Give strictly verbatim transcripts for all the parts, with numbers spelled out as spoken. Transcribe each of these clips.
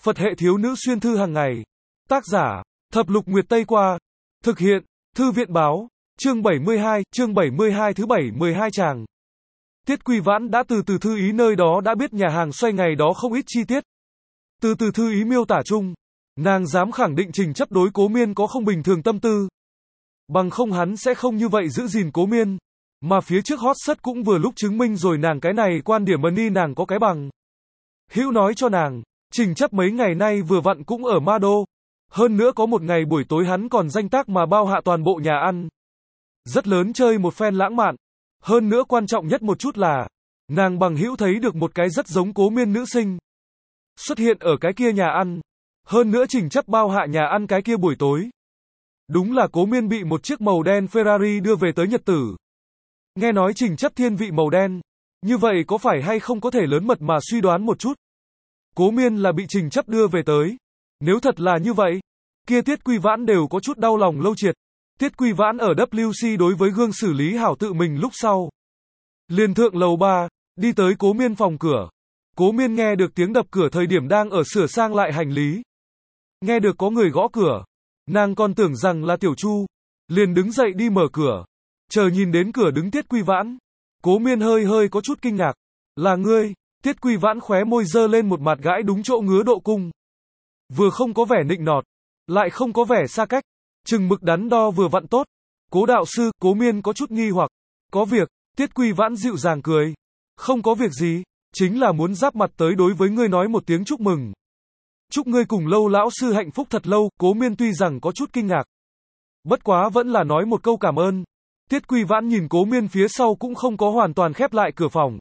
Phật hệ thiếu nữ xuyên thư hàng ngày. Tác giả, Thập Lục Nguyệt Tây Qua. Thực hiện, Thư viện Báo. Chương bảy mươi hai, chương bảy mươi hai thứ bảy mươi hai chàng. Tiết Quy Vãn đã từ từ thư ý nơi đó đã biết nhà hàng xoay ngày đó không ít chi tiết. Từ từ thư ý miêu tả chung, nàng dám khẳng định Trình Chấp đối Cố Miên có không bình thường tâm tư. Bằng không hắn sẽ không như vậy giữ gìn Cố Miên. Mà phía trước hot search cũng vừa lúc chứng minh rồi nàng cái này quan điểm money nàng có cái bằng. Hữu nói cho nàng, Trình Chấp mấy ngày nay vừa vặn cũng ở Ma Đô. Hơn nữa có một ngày buổi tối hắn còn danh tác mà bao hạ toàn bộ nhà ăn. Rất lớn chơi một phen lãng mạn. Hơn nữa quan trọng nhất một chút là, nàng bằng hữu thấy được một cái rất giống Cố Miên nữ sinh. Xuất hiện ở cái kia nhà ăn. Hơn nữa Trình Chấp bao hạ nhà ăn cái kia buổi tối. Đúng là Cố Miên bị một chiếc màu đen Ferrari đưa về tới nhật tử. Nghe nói Trình Chấp thiên vị màu đen. Như vậy có phải hay không có thể lớn mật mà suy đoán một chút. Cố Miên là bị Trình Chấp đưa về tới. Nếu thật là như vậy, kia Tiết Quy Vãn đều có chút đau lòng Lâu Triệt. Tiết Quy Vãn ở vê kép xê đối với gương xử lý hảo tự mình lúc sau. Liền thượng lầu ba, đi tới Cố Miên phòng cửa. Cố Miên nghe được tiếng đập cửa thời điểm đang ở sửa sang lại hành lý. Nghe được có người gõ cửa. Nàng còn tưởng rằng là Tiểu Chu. Liền đứng dậy đi mở cửa. Chờ nhìn đến cửa đứng Tiết Quy Vãn. Cố Miên hơi hơi có chút kinh ngạc. Là ngươi? Tiết Quy Vãn khóe môi dơ lên một mặt gãi đúng chỗ ngứa độ cung. Vừa không có vẻ nịnh nọt, lại không có vẻ xa cách. Chừng mực đắn đo vừa vặn tốt. Cố đạo sư, Cố Miên có chút nghi hoặc. Có việc, Tiết Quy Vãn dịu dàng cười. Không có việc gì, chính là muốn giáp mặt tới đối với ngươi nói một tiếng chúc mừng. Chúc ngươi cùng Lâu lão sư hạnh phúc thật lâu. Cố Miên tuy rằng có chút kinh ngạc. Bất quá vẫn là nói một câu cảm ơn. Tiết Quy Vãn nhìn Cố Miên phía sau cũng không có hoàn toàn khép lại cửa phòng.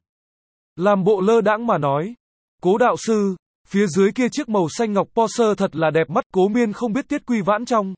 Làm bộ lơ đãng mà nói. Cố đạo sư, phía dưới kia chiếc màu xanh ngọc Porsche thật là đẹp mắt. Cố Miên không biết Tiết Quy Vãn trong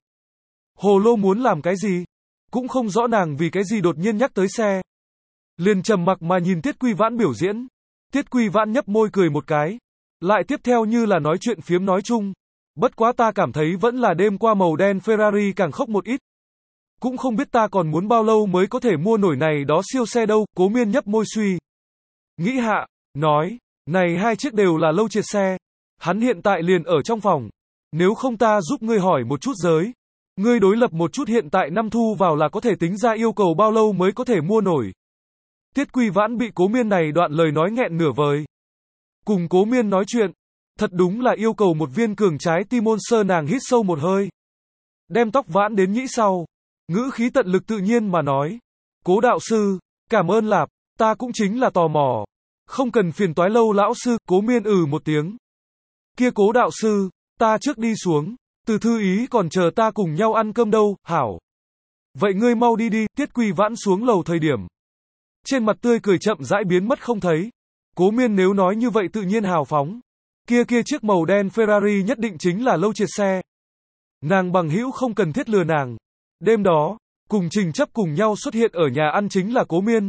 hồ lô muốn làm cái gì. Cũng không rõ nàng vì cái gì đột nhiên nhắc tới xe. Liền trầm mặc mà nhìn Tiết Quy Vãn biểu diễn. Tiết Quy Vãn nhấp môi cười một cái. Lại tiếp theo như là nói chuyện phiếm nói chung. Bất quá ta cảm thấy vẫn là đêm qua màu đen Ferrari càng khốc một ít. Cũng không biết ta còn muốn bao lâu mới có thể mua nổi này đó siêu xe đâu. Cố Miên nhấp môi suy nghĩ hạ, nói, này hai chiếc đều là Lâu Triệt xe. Hắn hiện tại liền ở trong phòng. Nếu không ta giúp ngươi hỏi một chút giới. Ngươi đối lập một chút hiện tại năm thu vào là có thể tính ra yêu cầu bao lâu mới có thể mua nổi. Tiết Quy Vãn bị Cố Miên này đoạn lời nói nghẹn nửa vời. Cùng Cố Miên nói chuyện, thật đúng là yêu cầu một viên cường trái tim môn sơ. Nàng hít sâu một hơi. Đem tóc vãn đến nhĩ sau. Ngữ khí tận lực tự nhiên mà nói. Cố đạo sư, cảm ơn lạp, ta cũng chính là tò mò. Không cần phiền toái Lâu lão sư. Cố Miên ừ một tiếng. Kia Cố đạo sư, ta trước đi xuống. Từ thư ý còn chờ ta cùng nhau ăn cơm đâu. Hảo. Vậy ngươi mau đi đi. Tiết Quy Vãn xuống lầu thời điểm. Trên mặt tươi cười chậm rãi biến mất không thấy. Cố Miên nếu nói như vậy tự nhiên hào phóng. Kia kia chiếc màu đen Ferrari nhất định chính là Lâu Triệt xe. Nàng bằng hữu không cần thiết lừa nàng. Đêm đó, cùng Trình Chấp cùng nhau xuất hiện ở nhà ăn chính là Cố Miên.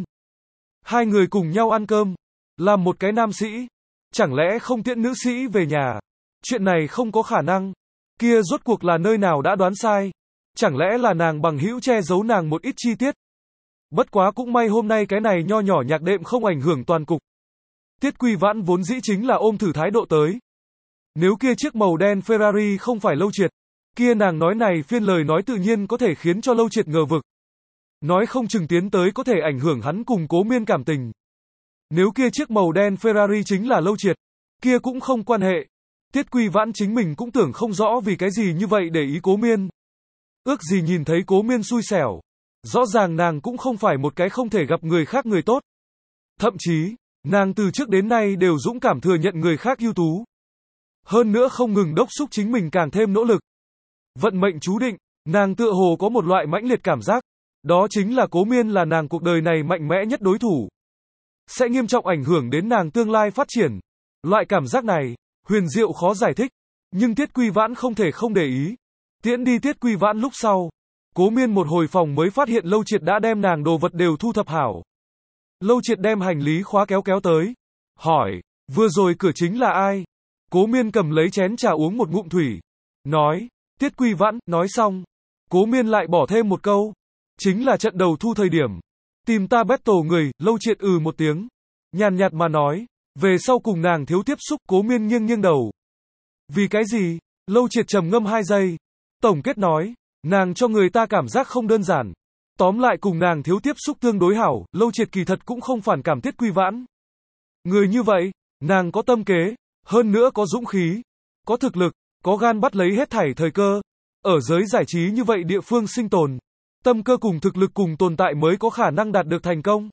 Hai người cùng nhau ăn cơm. Làm một cái nam sĩ. Chẳng lẽ không tiễn nữ sĩ về nhà? Chuyện này không có khả năng. Kia rốt cuộc là nơi nào đã đoán sai? Chẳng lẽ là nàng bằng hữu che giấu nàng một ít chi tiết? Bất quá cũng may hôm nay cái này nho nhỏ nhạc đệm không ảnh hưởng toàn cục. Tiết Quy Vãn vốn dĩ chính là ôm thử thái độ tới. Nếu kia chiếc màu đen Ferrari không phải Lâu Triệt, kia nàng nói này phiên lời nói tự nhiên có thể khiến cho Lâu Triệt ngờ vực. Nói không chừng tiến tới có thể ảnh hưởng hắn cùng Cố Miên cảm tình. Nếu kia chiếc màu đen Ferrari chính là Lâu Triệt, kia cũng không quan hệ. Tiết Quy Vãn chính mình cũng tưởng không rõ vì cái gì như vậy để ý Cố Miên. Ước gì nhìn thấy Cố Miên xui xẻo. Rõ ràng nàng cũng không phải một cái không thể gặp người khác người tốt. Thậm chí, nàng từ trước đến nay đều dũng cảm thừa nhận người khác ưu tú. Hơn nữa không ngừng đốc thúc chính mình càng thêm nỗ lực. Vận mệnh chú định, nàng tựa hồ có một loại mãnh liệt cảm giác. Đó chính là Cố Miên là nàng cuộc đời này mạnh mẽ nhất đối thủ. Sẽ nghiêm trọng ảnh hưởng đến nàng tương lai phát triển. Loại cảm giác này, huyền diệu khó giải thích. Nhưng Tiết Quy Vãn không thể không để ý. Tiễn đi Tiết Quy Vãn lúc sau. Cố Miên một hồi phòng mới phát hiện Lâu Triệt đã đem nàng đồ vật đều thu thập hảo. Lâu Triệt đem hành lý khóa kéo kéo tới. Hỏi, vừa rồi cửa chính là ai? Cố Miên cầm lấy chén trà uống một ngụm thủy. Nói, Tiết Quy Vãn, nói xong. Cố Miên lại bỏ thêm một câu. Chính là trận đầu thu thời điểm. Tìm ta battle người. Lâu Triệt ừ một tiếng. Nhàn nhạt mà nói. Về sau cùng nàng thiếu tiếp xúc. Cố Miên nghiêng nghiêng đầu. Vì cái gì? Lâu Triệt trầm ngâm hai giây. Tổng kết nói, nàng cho người ta cảm giác không đơn giản. Tóm lại cùng nàng thiếu tiếp xúc tương đối hảo, Lâu Triệt kỳ thật cũng không phản cảm Tiết Quy Vãn. Người như vậy, nàng có tâm kế, hơn nữa có dũng khí, có thực lực, có gan bắt lấy hết thảy thời cơ. Ở giới giải trí như vậy địa phương sinh tồn, tâm cơ cùng thực lực cùng tồn tại mới có khả năng đạt được thành công.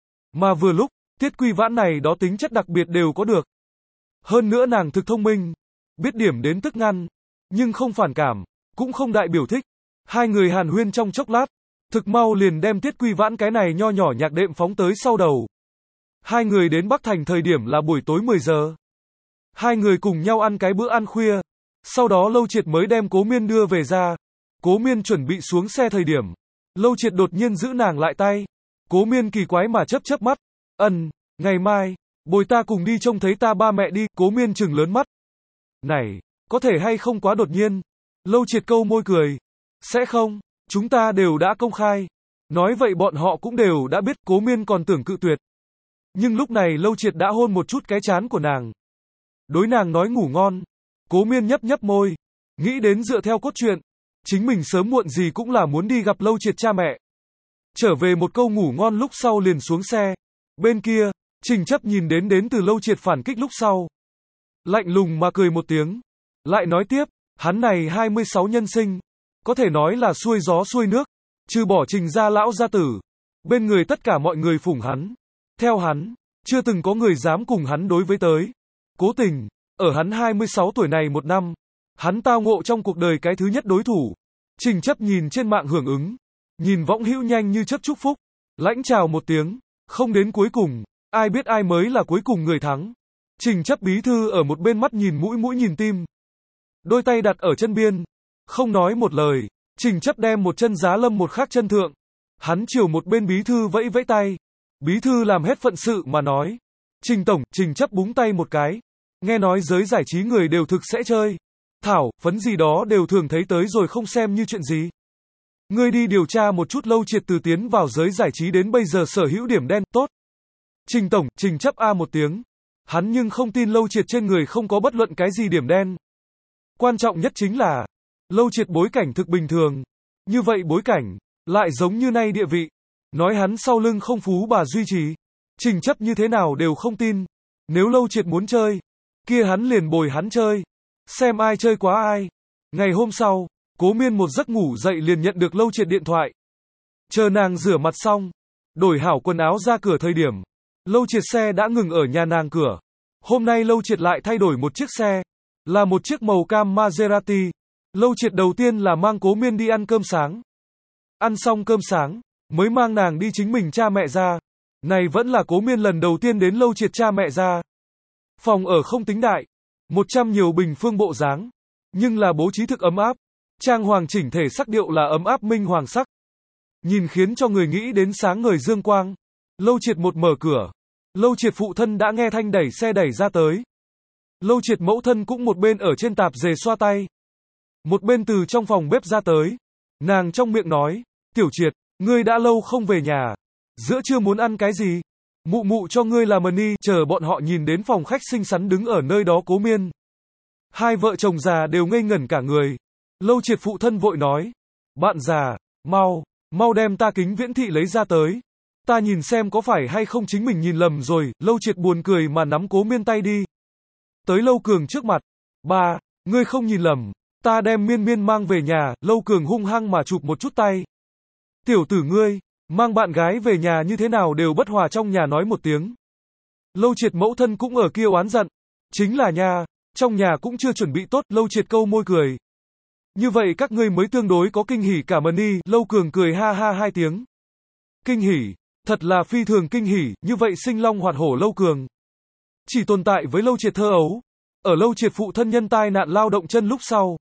Mà vừa lúc, Tiết Quy Vãn này đó tính chất đặc biệt đều có được. Hơn nữa nàng thực thông minh, biết điểm đến tức ngăn, nhưng không phản cảm, cũng không đại biểu thích. Hai người hàn huyên trong chốc lát, thực mau liền đem Tiết Quy Vãn cái này nho nhỏ nhạc đệm phóng tới sau đầu. Hai người đến Bắc Thành thời điểm là buổi tối mười giờ. Hai người cùng nhau ăn cái bữa ăn khuya. Sau đó Lâu Triệt mới đem Cố Miên đưa về ra. Cố Miên chuẩn bị xuống xe thời điểm, Lâu Triệt đột nhiên giữ nàng lại tay. Cố Miên kỳ quái mà chớp chớp mắt. Ân, ngày mai, bồi ta cùng đi trông thấy ta ba mẹ đi. Cố Miên trừng lớn mắt. Này, có thể hay không quá đột nhiên? Lâu Triệt câu môi cười. Sẽ không, chúng ta đều đã công khai. Nói vậy bọn họ cũng đều đã biết. Cố Miên còn tưởng cự tuyệt. Nhưng lúc này Lâu Triệt đã hôn một chút cái trán của nàng. Đối nàng nói ngủ ngon. Cố Miên nhấp nhấp môi. Nghĩ đến dựa theo cốt truyện, chính mình sớm muộn gì cũng là muốn đi gặp Lâu Triệt cha mẹ. Trở về một câu ngủ ngon lúc sau liền xuống xe. Bên kia, Trình Chấp nhìn đến đến từ Lâu Triệt phản kích lúc sau. Lạnh lùng mà cười một tiếng. Lại nói tiếp, hắn này hai mươi sáu nhân sinh. Có thể nói là xuôi gió xuôi nước. Trừ bỏ Trình gia lão gia tử. Bên người tất cả mọi người phụng hắn. Theo hắn, chưa từng có người dám cùng hắn đối với tới. Cố tình, ở hắn hai mươi sáu tuổi này một năm, hắn tao ngộ trong cuộc đời cái thứ nhất đối thủ. Trình Chấp nhìn trên mạng hưởng ứng, nhìn võng hữu nhanh như chớp chúc phúc, lãnh chào một tiếng, không đến cuối cùng, ai biết ai mới là cuối cùng người thắng. Trình Chấp bí thư ở một bên mắt nhìn mũi mũi nhìn tim, đôi tay đặt ở chân biên, không nói một lời. Trình Chấp đem một chân giá lâm một khác chân thượng, hắn chiều một bên bí thư vẫy vẫy tay. Bí thư làm hết phận sự mà nói. Trình tổng, Trình Chấp búng tay một cái. Nghe nói giới giải trí người đều thực sẽ chơi. Thảo, phấn gì đó đều thường thấy tới rồi không xem như chuyện gì. Ngươi đi điều tra một chút Lâu Triệt từ tiến vào giới giải trí đến bây giờ sở hữu điểm đen, tốt. Trình tổng, Trình Chấp a một tiếng. Hắn nhưng không tin Lâu Triệt trên người không có bất luận cái gì điểm đen. Quan trọng nhất chính là, Lâu Triệt bối cảnh thực bình thường. Như vậy bối cảnh, lại giống như nay địa vị. Nói hắn sau lưng không phú bà duy trì. Trình Chấp như thế nào đều không tin. Nếu Lâu Triệt muốn chơi, kia hắn liền bồi hắn chơi. Xem ai chơi quá ai. Ngày hôm sau, Cố Miên một giấc ngủ dậy liền nhận được Lâu Triệt điện thoại. Chờ nàng rửa mặt xong, đổi hảo quần áo ra cửa thời điểm, Lâu Triệt xe đã ngừng ở nhà nàng cửa. Hôm nay Lâu Triệt lại thay đổi một chiếc xe. Là một chiếc màu cam Maserati. Lâu Triệt đầu tiên là mang Cố Miên đi ăn cơm sáng. Ăn xong cơm sáng, mới mang nàng đi chính mình cha mẹ ra. Này vẫn là Cố Miên lần đầu tiên đến Lâu Triệt cha mẹ ra. Phòng ở không tính đại, một trăm nhiều bình phương bộ dáng, nhưng là bố trí thực ấm áp. Trang hoàng chỉnh thể sắc điệu là ấm áp minh hoàng sắc. Nhìn khiến cho người nghĩ đến sáng ngời dương quang. Lâu Triệt một mở cửa, Lâu Triệt phụ thân đã nghe thanh đẩy xe đẩy ra tới. Lâu Triệt mẫu thân cũng một bên ở trên tạp dề xoa tay, một bên từ trong phòng bếp ra tới. Nàng trong miệng nói, Tiểu Triệt, ngươi đã lâu không về nhà, giữa trưa muốn ăn cái gì? Mụ mụ cho ngươi làm mần ni. Chờ bọn họ nhìn đến phòng khách xinh xắn đứng ở nơi đó Cố Miên. Hai vợ chồng già đều ngây ngẩn cả người. Lâu Triệt phụ thân vội nói, bạn già, mau, mau đem ta kính viễn thị lấy ra tới. Ta nhìn xem có phải hay không chính mình nhìn lầm rồi. Lâu Triệt buồn cười mà nắm Cố Miên tay đi. Tới Lâu Cường trước mặt. Ba, ngươi không nhìn lầm. Ta đem Miên Miên mang về nhà. Lâu Cường hung hăng mà chụp một chút tay. Tiểu tử ngươi, mang bạn gái về nhà như thế nào đều bất hòa trong nhà nói một tiếng. Lâu Triệt mẫu thân cũng ở kia oán giận. Chính là nha, trong nhà cũng chưa chuẩn bị tốt. Lâu Triệt câu môi cười. Như vậy các ngươi mới tương đối có kinh hỉ cả mần đi. Lâu Cường cười ha ha hai tiếng. Kinh hỉ, thật là phi thường kinh hỉ. Như vậy sinh long hoạt hổ Lâu Cường chỉ tồn tại với Lâu Triệt thơ ấu. Ở Lâu Triệt phụ thân nhân tai nạn lao động chân lúc sau,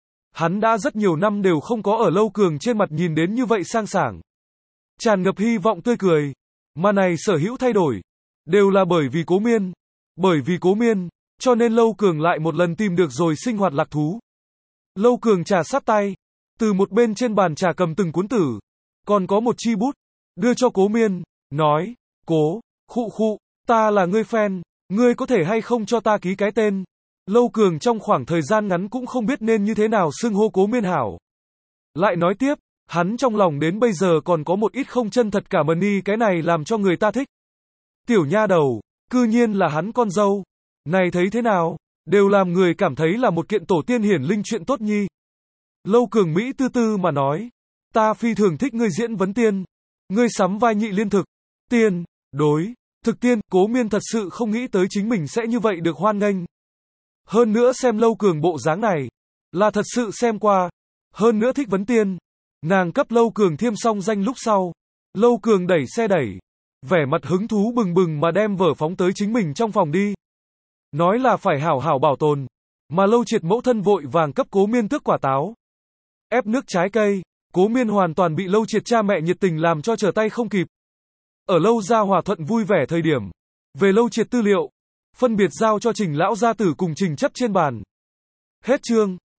hắn đã rất nhiều năm đều không có ở Lâu Cường trên mặt nhìn đến như vậy sang sảng, tràn ngập hy vọng tươi cười. Mà này sở hữu thay đổi, đều là bởi vì Cố Miên. Bởi vì Cố Miên, cho nên Lâu Cường lại một lần tìm được rồi sinh hoạt lạc thú. Lâu Cường trà sát tay, từ một bên trên bàn trà cầm từng cuốn tử, còn có một chi bút, đưa cho Cố Miên, nói, Cố, khụ khụ, ta là ngươi fan, ngươi có thể hay không cho ta ký cái tên. Lâu Cường trong khoảng thời gian ngắn cũng không biết nên như thế nào xưng hô Cố Miên Hảo. Lại nói tiếp, hắn trong lòng đến bây giờ còn có một ít không chân thật cả mani, cái này làm cho người ta thích. Tiểu nha đầu, cư nhiên là hắn con dâu. Này thấy thế nào? Đều làm người cảm thấy là một kiện tổ tiên hiển linh chuyện tốt nhi. Lâu Cường Mỹ tư tư mà nói. Ta phi thường thích ngươi diễn vấn tiên. Ngươi sắm vai nhị liên thực. Tiên, đối, thực tiên, Cố Miên thật sự không nghĩ tới chính mình sẽ như vậy được hoan nghênh. Hơn nữa xem Lâu Cường bộ dáng này, là thật sự xem qua. Hơn nữa thích vấn tiên. Nàng cấp Lâu Cường thiêm xong danh lúc sau. Lâu Cường đẩy xe đẩy. Vẻ mặt hứng thú bừng bừng mà đem vở phóng tới chính mình trong phòng đi. Nói là phải hảo hảo bảo tồn. Mà Lâu Triệt mẫu thân vội vàng cấp Cố Miên tước quả táo. Ép nước trái cây. Cố Miên hoàn toàn bị Lâu Triệt cha mẹ nhiệt tình làm cho trở tay không kịp. Ở Lâu gia hòa thuận vui vẻ thời điểm. Về Lâu Triệt tư liệu. Phân biệt giao cho Trình lão gia tử cùng Trình chấp trên bàn. Hết chương.